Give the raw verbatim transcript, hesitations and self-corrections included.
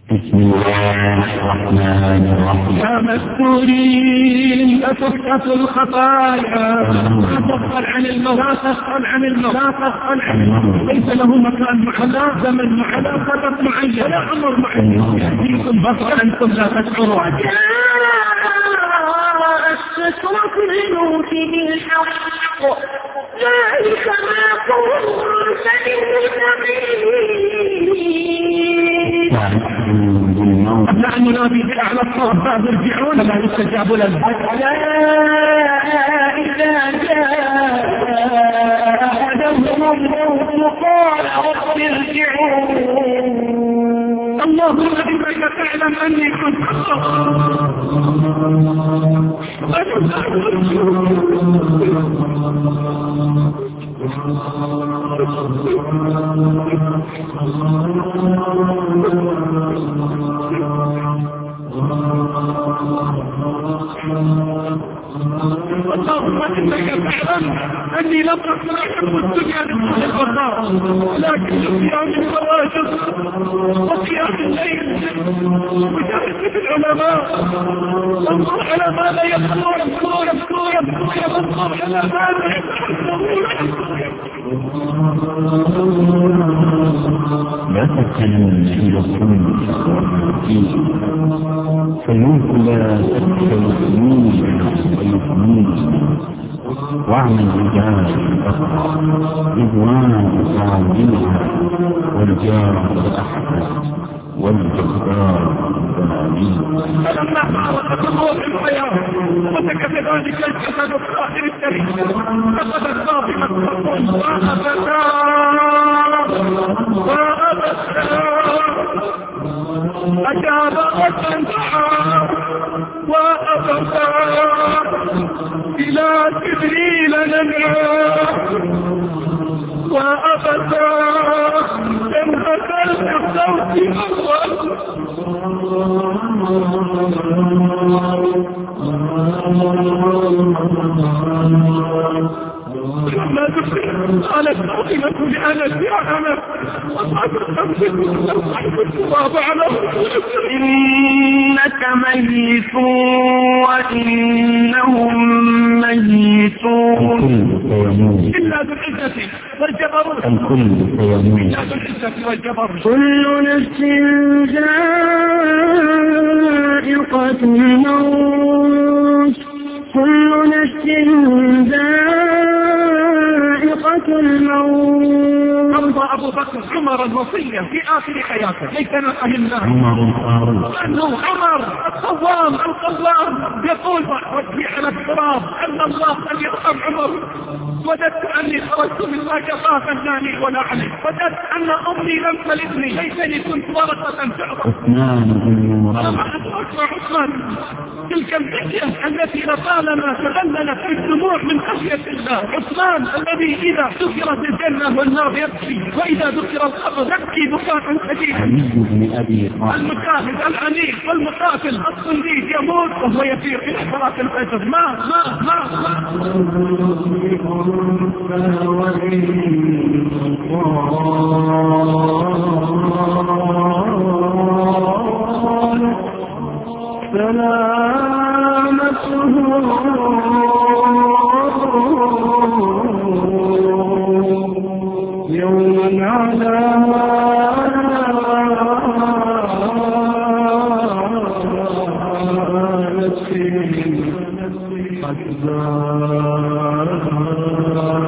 بسم الله الرحمن الرحيم. يا مستورين أتفتت الخطايا تفضل عن الملا تسأل عن الملا تسأل عن ليس له مكان محلا زمن محلا قدر معين ولا عمر معين يهديكم بصر أنتم لا تشعرون. تؤمنوا بالحق ذلك ما كنت للمتقين. نحن ننادي بأعلى الصوت بعد ارجعون لا يستجاب لنا. ألا إذا جاء أحدهم الموت قال رب ارجعون. اللهم إنك تعلم أني كنت اللهم إنك تعلم أني لم أكن أحب الدنيا لطول البصر لكن لصيام الفواجر وصيام الليل وجالسة العلماء انظر على ماذا يقولون يقولون يقولون يقولون انظر على ماذا لا تتكلمون إلى الظلم فالملك لا تتكلمون ويفنون واعمل رجال رضوان صاحبها والجار والأحد والجبار والعليم. فلما عرفت الروح الحياة وسكت ذلك الجسد الطاهر الكريم فقد الصافحة الصفون وأبتا وأبتا أجاب وتنفعا وأبتا إلى جبريل ننعى وأبتا جنة الفردوس أول لما تفعل قالت فاطمة لأنس يا أنس أصحاب الخمسة أصحاب التراب على إنك ميت وإنهم ميتون. إلا بالعزة والجبروت الكل سيموت إلا بالعزة والجبروت. كل نفس ذائقة الموت كل نفس ذائقة الموت. أرضى أبو بكر عمر الوصية في آخر حياته ليس نفهم الله عمر الفاروق أنه عمر القوام القوام يقول وجهي على التراب أن الله أن يرحم عمر. وددت أني خرجت من ما جفاف الناني ولا علي. وددت أن أمي لم تلدني ليتني كنت ورقة تعرف. عثمان بن مراد عثمان تلك الفتية التي لطالما تغللت بالدموع من خشية الله. عثمان الذي إذا ذكرت الجنة والنار يبكي وإذا ذكر القبر يبكي بكاء شديدا. علي بن أبي طالب المجاهد العنيف والمقاتل الصنديد يموت وهو يسير إلى صلاة الفجر. ما ما ما سلامته يوم على نفسه قد زاد